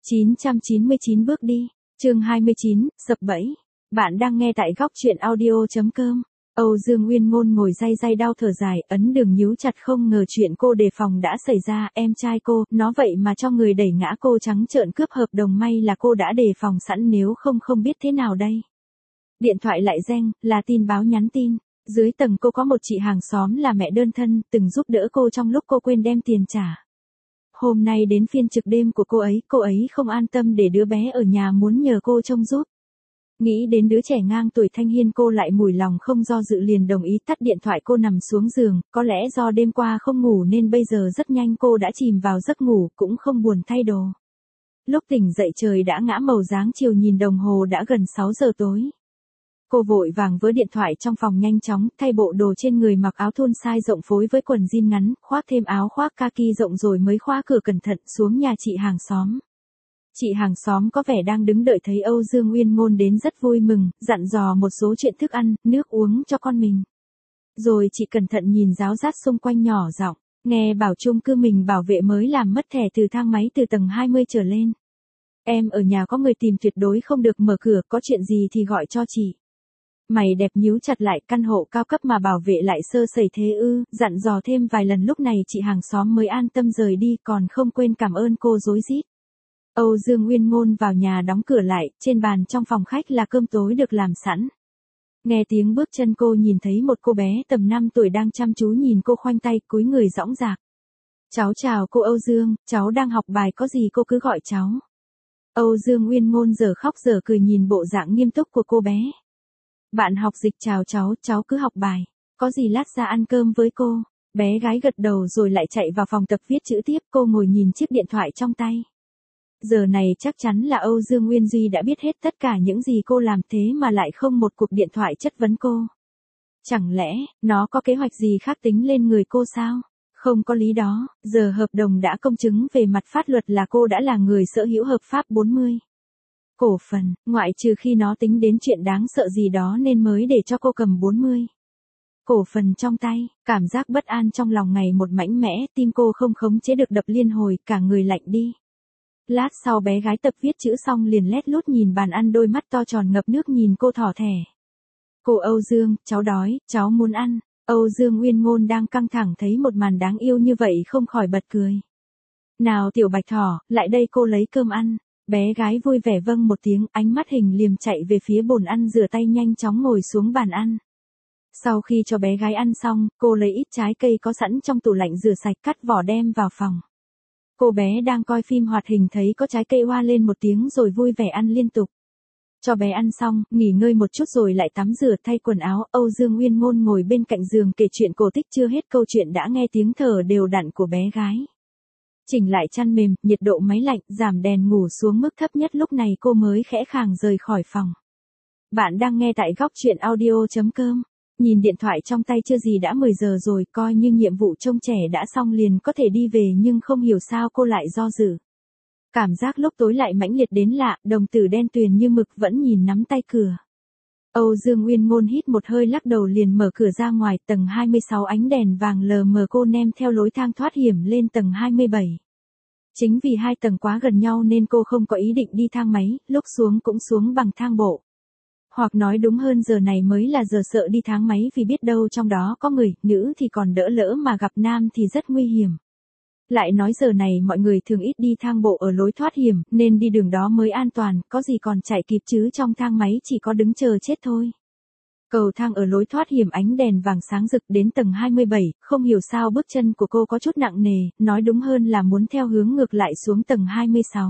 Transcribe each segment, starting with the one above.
999 bước đi. Chương 29, sập bẫy. Bạn đang nghe tại góc truyện audio.com. Âu Dương Uyên Ngôn ngồi day day đau thở dài, ấn đường nhíu chặt, không ngờ chuyện cô đề phòng đã xảy ra. Em trai cô, nó vậy mà cho người đẩy ngã cô trắng trợn cướp hợp đồng, may là cô đã đề phòng sẵn, nếu không biết thế nào đây. Điện thoại lại reng, là tin báo nhắn tin. Dưới tầng cô có một chị hàng xóm là mẹ đơn thân, từng giúp đỡ cô trong lúc cô quên đem tiền trả. Hôm nay đến phiên trực đêm của cô ấy không an tâm để đứa bé ở nhà, muốn nhờ cô trông giúp. Nghĩ đến đứa trẻ ngang tuổi thanh hiên, cô lại mủi lòng, không do dự liền đồng ý tắt điện thoại. Cô nằm xuống giường, có lẽ do đêm qua không ngủ nên bây giờ rất nhanh cô đã chìm vào giấc ngủ, cũng không buồn thay đồ. Lúc tỉnh dậy trời đã ngã màu dáng chiều, nhìn đồng hồ đã gần 6 giờ tối. Cô vội vàng với điện thoại trong phòng, nhanh chóng thay bộ đồ trên người, mặc áo thun size rộng phối với quần jean ngắn, khoác thêm áo khoác kaki rộng rồi mới khóa cửa cẩn thận xuống nhà chị hàng xóm. Chị hàng xóm có vẻ đang đứng đợi, thấy Âu Dương Uyên Ngôn đến rất vui mừng, dặn dò một số chuyện thức ăn, nước uống cho con mình. Rồi chị cẩn thận nhìn ráo rát xung quanh, nhỏ giọng, nghe bảo chung cư mình bảo vệ mới làm mất thẻ từ thang máy từ tầng 20 trở lên. Em ở nhà có người tìm, tuyệt đối không được mở cửa, có chuyện gì thì gọi cho chị. Mày đẹp nhíu chặt lại, căn hộ cao cấp mà bảo vệ lại sơ sẩy thế ư? Dặn dò thêm vài lần lúc này chị hàng xóm mới an tâm rời đi, còn không quên cảm ơn cô rối rít. Âu Dương Uyên Ngôn vào nhà đóng cửa lại, trên bàn trong phòng khách là cơm tối được làm sẵn. Nghe tiếng bước chân, cô nhìn thấy một cô bé tầm 5 tuổi đang chăm chú nhìn cô, khoanh tay cúi người dõng dạc. Cháu chào cô Âu Dương, cháu đang học bài, có gì cô cứ gọi cháu. Âu Dương Uyên Ngôn giờ khóc giờ cười nhìn bộ dạng nghiêm túc của cô bé. Bạn học Dịch chào cháu cứ học bài, có gì lát ra ăn cơm với cô. Bé gái gật đầu rồi lại chạy vào phòng tập viết chữ tiếp. Cô ngồi nhìn chiếc điện thoại trong tay. Giờ này chắc chắn là Âu Dương Uyên Duy đã biết hết tất cả những gì cô làm, thế mà lại không một cuộc điện thoại chất vấn cô. Chẳng lẽ, nó có kế hoạch gì khác tính lên người cô sao? Không có lý đó, giờ hợp đồng đã công chứng về mặt pháp luật là cô đã là người sở hữu hợp pháp 40 cổ phần, ngoại trừ khi nó tính đến chuyện đáng sợ gì đó nên mới để cho cô cầm 40 cổ phần trong tay. Cảm giác bất an trong lòng ngày một mạnh mẽ, tim cô không khống chế được đập liên hồi, cả người lạnh đi. Lát sau bé gái tập viết chữ xong liền lét lút nhìn bàn ăn, đôi mắt to tròn ngập nước nhìn cô thỏ thẻ. Cô Âu Dương, cháu đói, cháu muốn ăn. Âu Dương Uyên Ngôn đang căng thẳng thấy một màn đáng yêu như vậy không khỏi bật cười. Nào tiểu bạch thỏ, lại đây cô lấy cơm ăn. Bé gái vui vẻ vâng một tiếng, ánh mắt hình liềm chạy về phía bồn ăn, rửa tay nhanh chóng ngồi xuống bàn ăn. Sau khi cho bé gái ăn xong, cô lấy ít trái cây có sẵn trong tủ lạnh rửa sạch, cắt vỏ đem vào phòng. Cô bé đang coi phim hoạt hình thấy có trái cây hoa lên một tiếng rồi vui vẻ ăn liên tục. Cho bé ăn xong, nghỉ ngơi một chút rồi lại tắm rửa thay quần áo. Âu Dương Uyên Ngôn ngồi bên cạnh giường kể chuyện cổ tích, chưa hết câu chuyện đã nghe tiếng thở đều đặn của bé gái. Chỉnh lại chăn mềm, nhiệt độ máy lạnh, giảm đèn ngủ xuống mức thấp nhất, lúc này cô mới khẽ khàng rời khỏi phòng. Bạn đang nghe tại góc truyện audio.com. Nhìn điện thoại trong tay, chưa gì đã 10 giờ rồi, coi như nhiệm vụ trông trẻ đã xong liền có thể đi về, nhưng không hiểu sao cô lại do dự. Cảm giác lúc tối lại mãnh liệt đến lạ, đồng tử đen tuyền như mực vẫn nhìn nắm tay cửa. Âu Dương Uyên Ngôn hít một hơi lắc đầu liền mở cửa ra ngoài. Tầng 26, ánh đèn vàng lờ mờ, cô nem theo lối thang thoát hiểm lên tầng 27. Chính vì hai tầng quá gần nhau nên cô không có ý định đi thang máy, lúc xuống cũng xuống bằng thang bộ. Hoặc nói đúng hơn, giờ này mới là giờ sợ đi thang máy, vì biết đâu trong đó có người, nữ thì còn đỡ, lỡ mà gặp nam thì rất nguy hiểm. Lại nói giờ này mọi người thường ít đi thang bộ ở lối thoát hiểm, nên đi đường đó mới an toàn, có gì còn chạy kịp chứ trong thang máy chỉ có đứng chờ chết thôi. Cầu thang ở lối thoát hiểm, ánh đèn vàng sáng rực, đến tầng 27, không hiểu sao bước chân của cô có chút nặng nề, nói đúng hơn là muốn theo hướng ngược lại xuống tầng 26.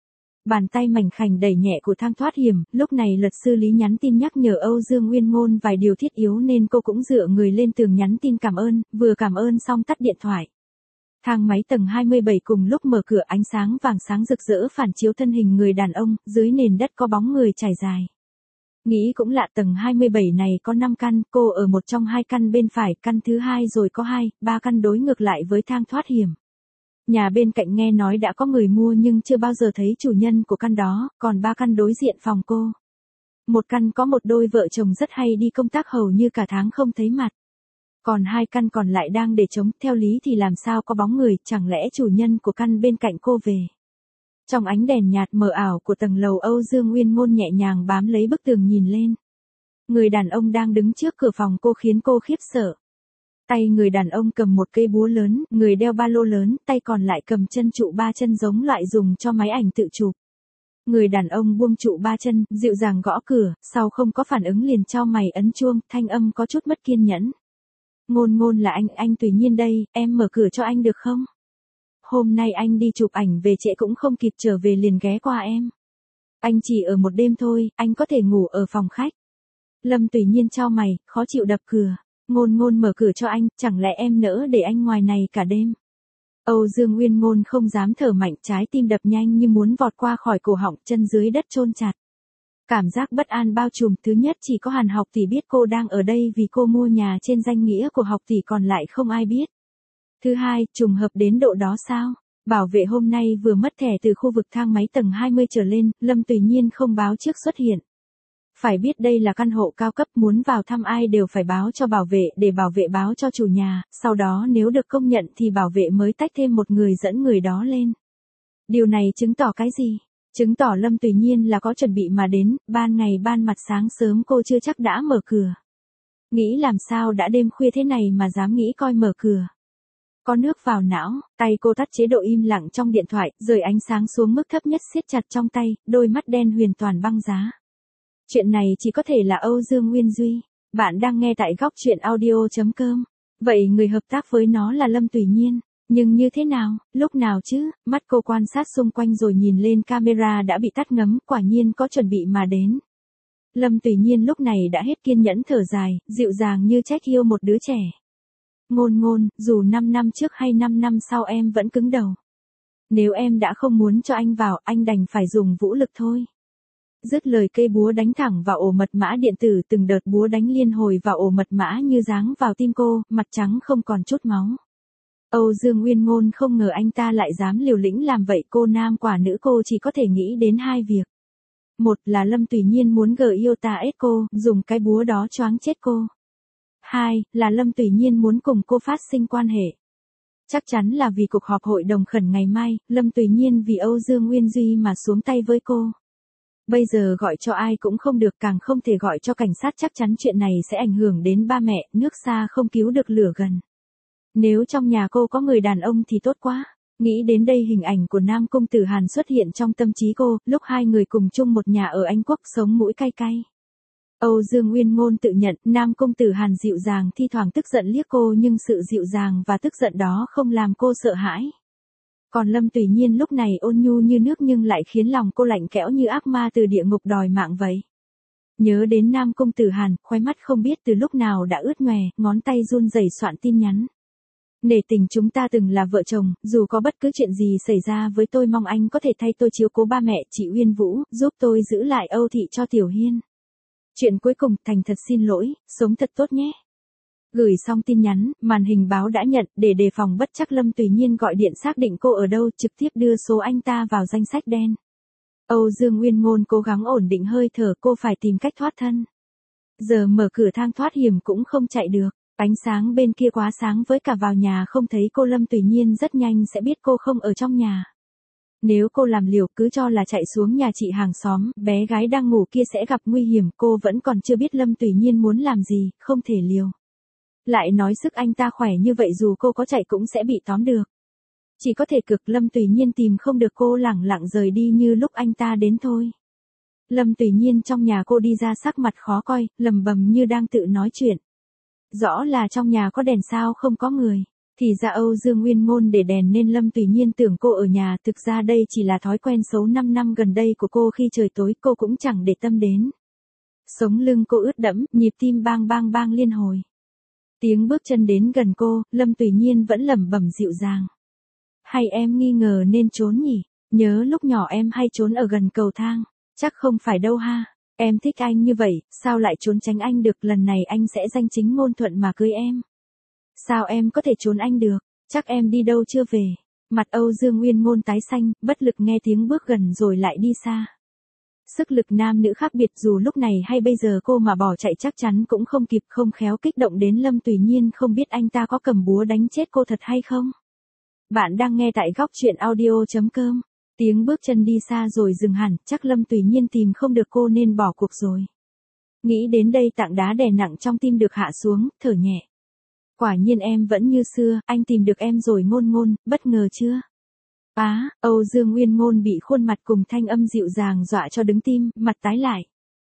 Bàn tay mảnh khảnh đẩy nhẹ của thang thoát hiểm, lúc này luật sư Lý nhắn tin nhắc nhở Âu Dương Uyên Ngôn vài điều thiết yếu nên cô cũng dựa người lên tường nhắn tin cảm ơn, vừa cảm ơn xong tắt điện thoại. Thang máy tầng 27 cùng lúc mở cửa, ánh sáng vàng sáng rực rỡ phản chiếu thân hình người đàn ông, dưới nền đất có bóng người trải dài. Nghĩ cũng lạ, tầng 27 này có 5 căn, cô ở một trong 2 căn bên phải, căn thứ 2 rồi có 2, 3 căn đối ngược lại với thang thoát hiểm. Nhà bên cạnh nghe nói đã có người mua nhưng chưa bao giờ thấy chủ nhân của căn đó, còn 3 căn đối diện phòng cô. Một căn có một đôi vợ chồng rất hay đi công tác hầu như cả tháng không thấy mặt. Còn 2 căn còn lại đang để trống, theo lý thì làm sao có bóng người, chẳng lẽ chủ nhân của căn bên cạnh cô về. Trong ánh đèn nhạt mờ ảo của tầng lầu, Âu Dương Uyên Ngôn nhẹ nhàng bám lấy bức tường nhìn lên. Người đàn ông đang đứng trước cửa phòng cô khiến cô khiếp sợ. Tay người đàn ông cầm một cây búa lớn, người đeo ba lô lớn, tay còn lại cầm chân trụ ba chân giống loại dùng cho máy ảnh tự chụp. Người đàn ông buông trụ ba chân, dịu dàng gõ cửa, sau không có phản ứng liền chau mày ấn chuông, thanh âm có chút mất kiên nhẫn. Ngôn Ngôn là anh Tùy Nhiên đây, em mở cửa cho anh được không? Hôm nay anh đi chụp ảnh về trễ cũng không kịp trở về liền ghé qua em. Anh chỉ ở một đêm thôi, anh có thể ngủ ở phòng khách. Lâm Tùy Nhiên chau mày, khó chịu đập cửa. Ngôn Ngôn mở cửa cho anh, chẳng lẽ em nỡ để anh ngoài này cả đêm? Âu Dương Uyên Ngôn không dám thở mạnh, trái tim đập nhanh như muốn vọt qua khỏi cổ họng, chân dưới đất chôn chặt. Cảm giác bất an bao trùm, thứ nhất chỉ có Hàn Học Tỷ biết cô đang ở đây vì cô mua nhà trên danh nghĩa của Học Tỷ, còn lại không ai biết. Thứ hai, trùng hợp đến độ đó sao? Bảo vệ hôm nay vừa mất thẻ từ khu vực thang máy tầng 20 trở lên, Lâm Tùy Nhiên không báo trước xuất hiện. Phải biết đây là căn hộ cao cấp, muốn vào thăm ai đều phải báo cho bảo vệ, để bảo vệ báo cho chủ nhà, sau đó nếu được công nhận thì bảo vệ mới tách thêm một người dẫn người đó lên. Điều này chứng tỏ cái gì? Chứng tỏ Lâm Tùy Nhiên là có chuẩn bị mà đến, ban ngày ban mặt sáng sớm cô chưa chắc đã mở cửa. Nghĩ làm sao đã đêm khuya thế này mà dám nghĩ coi mở cửa. Có nước vào não, tay cô tắt chế độ im lặng trong điện thoại, rời ánh sáng xuống mức thấp nhất siết chặt trong tay, đôi mắt đen huyền toàn băng giá. Chuyện này chỉ có thể là Âu Dương Uyên Duy. Bạn đang nghe tại góc chuyện audio.com. Vậy người hợp tác với nó là Lâm Tùy Nhiên. Nhưng như thế nào, lúc nào chứ? Mắt cô quan sát xung quanh rồi nhìn lên camera đã bị tắt ngấm, quả nhiên có chuẩn bị mà đến. Lâm Tùy Nhiên lúc này đã hết kiên nhẫn thở dài, dịu dàng như trách yêu một đứa trẻ. Ngôn Ngôn, dù 5 năm trước hay 5 năm sau em vẫn cứng đầu. Nếu em đã không muốn cho anh vào, anh đành phải dùng vũ lực thôi. Dứt lời cây búa đánh thẳng vào ổ mật mã điện tử, từng đợt búa đánh liên hồi vào ổ mật mã như giáng vào tim cô, mặt trắng không còn chút máu. Âu Dương Uyên Ngôn không ngờ anh ta lại dám liều lĩnh làm vậy, cô nam quả nữ cô chỉ có thể nghĩ đến hai việc. Một là Lâm Tùy Nhiên muốn ép cô, dùng cái búa đó choáng chết cô. Hai, là Lâm Tùy Nhiên muốn cùng cô phát sinh quan hệ. Chắc chắn là vì cuộc họp hội đồng khẩn ngày mai, Lâm Tùy Nhiên vì Âu Dương Uyên Duy mà xuống tay với cô. Bây giờ gọi cho ai cũng không được, càng không thể gọi cho cảnh sát, chắc chắn chuyện này sẽ ảnh hưởng đến ba mẹ, nước xa không cứu được lửa gần. Nếu trong nhà cô có người đàn ông thì tốt quá. Nghĩ đến đây hình ảnh của Nam Công Tử Hàn xuất hiện trong tâm trí cô, lúc hai người cùng chung một nhà ở Anh Quốc sống mũi cay cay. Âu Dương Uyên Ngôn tự nhận, Nam Công Tử Hàn dịu dàng, thi thoảng tức giận liếc cô, nhưng sự dịu dàng và tức giận đó không làm cô sợ hãi. Còn Lâm Tùy Nhiên lúc này ôn nhu như nước nhưng lại khiến lòng cô lạnh kẽo như ác ma từ địa ngục đòi mạng vậy. Nhớ đến Nam Công Tử Hàn, khóe mắt không biết từ lúc nào đã ướt nhòe, ngón tay run rẩy soạn tin nhắn. Nể tình chúng ta từng là vợ chồng, dù có bất cứ chuyện gì xảy ra với tôi mong anh có thể thay tôi chiếu cố ba mẹ, chị Uyên Vũ, giúp tôi giữ lại Âu Thị cho Tiểu Hiên. Chuyện cuối cùng, thành thật xin lỗi, sống thật tốt nhé. Gửi xong tin nhắn, màn hình báo đã nhận, để đề phòng bất trắc Lâm Tùy Nhiên gọi điện xác định cô ở đâu, trực tiếp đưa số anh ta vào danh sách đen. Âu Dương Uyên Ngôn cố gắng ổn định hơi thở, cô phải tìm cách thoát thân. Giờ mở cửa thang thoát hiểm cũng không chạy được, ánh sáng bên kia quá sáng với cả vào nhà không thấy cô, Lâm Tùy Nhiên rất nhanh sẽ biết cô không ở trong nhà. Nếu cô làm liều, cứ cho là chạy xuống nhà chị hàng xóm, bé gái đang ngủ kia sẽ gặp nguy hiểm, cô vẫn còn chưa biết Lâm Tùy Nhiên muốn làm gì, không thể liều. Lại nói sức anh ta khỏe như vậy dù cô có chạy cũng sẽ bị tóm được. Chỉ có thể cực, Lâm Tùy Nhiên tìm không được cô, lẳng lặng rời đi như lúc anh ta đến thôi. Lâm Tùy Nhiên trong nhà cô đi ra sắc mặt khó coi, lầm bầm như đang tự nói chuyện. Rõ là trong nhà có đèn sao không có người. Thì ra Âu Dương Uyên Ngôn để đèn nên Lâm Tùy Nhiên tưởng cô ở nhà, thực ra đây chỉ là thói quen xấu 5 năm gần đây của cô, khi trời tối cô cũng chẳng để tâm đến. Sống lưng cô ướt đẫm, nhịp tim bang bang bang liên hồi. Tiếng bước chân đến gần cô, Lâm Tùy Nhiên vẫn lẩm bẩm dịu dàng. Hay em nghi ngờ nên trốn nhỉ? Nhớ lúc nhỏ em hay trốn ở gần cầu thang. Chắc không phải đâu ha. Em thích anh như vậy, sao lại trốn tránh anh được, lần này anh sẽ danh chính ngôn thuận mà cưới em. Sao em có thể trốn anh được, chắc em đi đâu chưa về. Mặt Âu Dương Uyên Ngôn tái xanh, bất lực nghe tiếng bước gần rồi lại đi xa. Sức lực nam nữ khác biệt, dù lúc này hay bây giờ cô mà bỏ chạy chắc chắn cũng không kịp, không khéo kích động đến Lâm Tùy Nhiên không biết anh ta có cầm búa đánh chết cô thật hay không. Bạn đang nghe tại góc chuyện audio.com. Tiếng bước chân đi xa rồi dừng hẳn, chắc Lâm Tùy Nhiên tìm không được cô nên bỏ cuộc rồi. Nghĩ đến đây tảng đá đè nặng trong tim được hạ xuống, thở nhẹ. Quả nhiên em vẫn như xưa, anh tìm được em rồi Ngôn Ngôn, bất ngờ chưa? Âu Dương Uyên Ngôn bị khuôn mặt cùng thanh âm dịu dàng dọa cho đứng tim, mặt tái lại.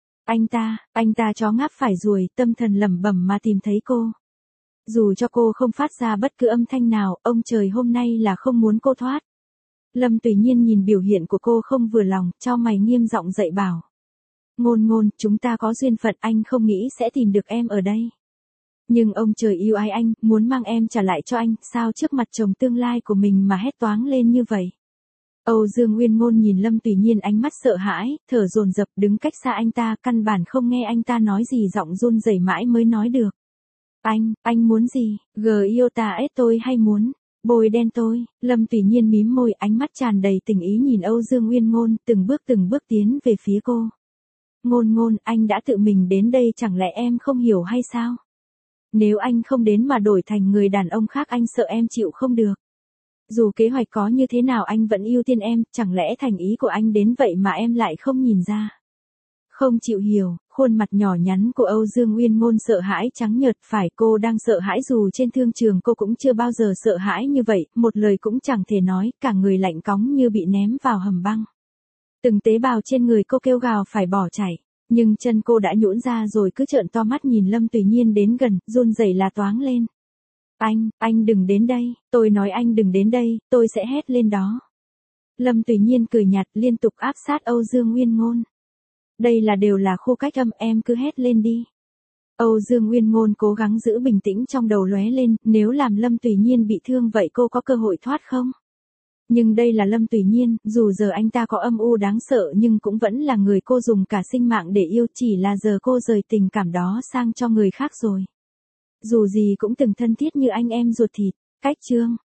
Anh ta chó ngáp phải ruồi, tâm thần lẩm bẩm mà tìm thấy cô. Dù cho cô không phát ra bất cứ âm thanh nào, ông trời hôm nay là không muốn cô thoát. Lâm Tùy Nhiên nhìn biểu hiện của cô không vừa lòng, chau mày nghiêm giọng dạy bảo. Ngôn Ngôn, chúng ta có duyên phận, anh không nghĩ sẽ tìm được em ở đây. Nhưng ông trời yêu ai anh, muốn mang em trả lại cho anh, sao trước mặt chồng tương lai của mình mà hét toáng lên như vậy. Âu Dương Uyên Ngôn nhìn Lâm Tùy Nhiên ánh mắt sợ hãi, thở dồn dập đứng cách xa anh ta, căn bản không nghe anh ta nói gì, giọng run rẩy mãi mới nói được. Anh muốn gì, Iota S tôi hay muốn bôi đen tôi? Lâm Tùy Nhiên mím môi, ánh mắt tràn đầy tình ý nhìn Âu Dương Uyên Ngôn, từng bước tiến về phía cô. Ngôn Ngôn, anh đã tự mình đến đây, chẳng lẽ em không hiểu hay sao? Nếu anh không đến mà đổi thành người đàn ông khác, anh sợ em chịu không được. Dù kế hoạch có như thế nào anh vẫn ưu tiên em, chẳng lẽ thành ý của anh đến vậy mà em lại không nhìn ra? Không chịu hiểu, khuôn mặt nhỏ nhắn của Âu Dương Uyên Ngôn sợ hãi trắng nhợt, phải, cô đang sợ hãi, dù trên thương trường cô cũng chưa bao giờ sợ hãi như vậy, một lời cũng chẳng thể nói, cả người lạnh cóng như bị ném vào hầm băng. Từng tế bào trên người cô kêu gào phải bỏ chạy, nhưng chân cô đã nhũn ra rồi cứ trợn to mắt nhìn Lâm Tùy Nhiên đến gần, run rẩy là toáng lên. Anh đừng đến đây, tôi nói anh đừng đến đây, tôi sẽ hét lên đó. Lâm Tùy Nhiên cười nhạt liên tục áp sát Âu Dương Uyên Ngôn. Đây đều là khu cách âm, em cứ hét lên đi. Âu Dương Uyên Ngôn cố gắng giữ bình tĩnh, trong đầu lóe lên, nếu làm Lâm Tùy Nhiên bị thương vậy cô có cơ hội thoát không? Nhưng đây là Lâm Tùy Nhiên, dù giờ anh ta có âm u đáng sợ nhưng cũng vẫn là người cô dùng cả sinh mạng để yêu, chỉ là giờ cô rời tình cảm đó sang cho người khác rồi. Dù gì cũng từng thân thiết như anh em ruột thịt. Cách chương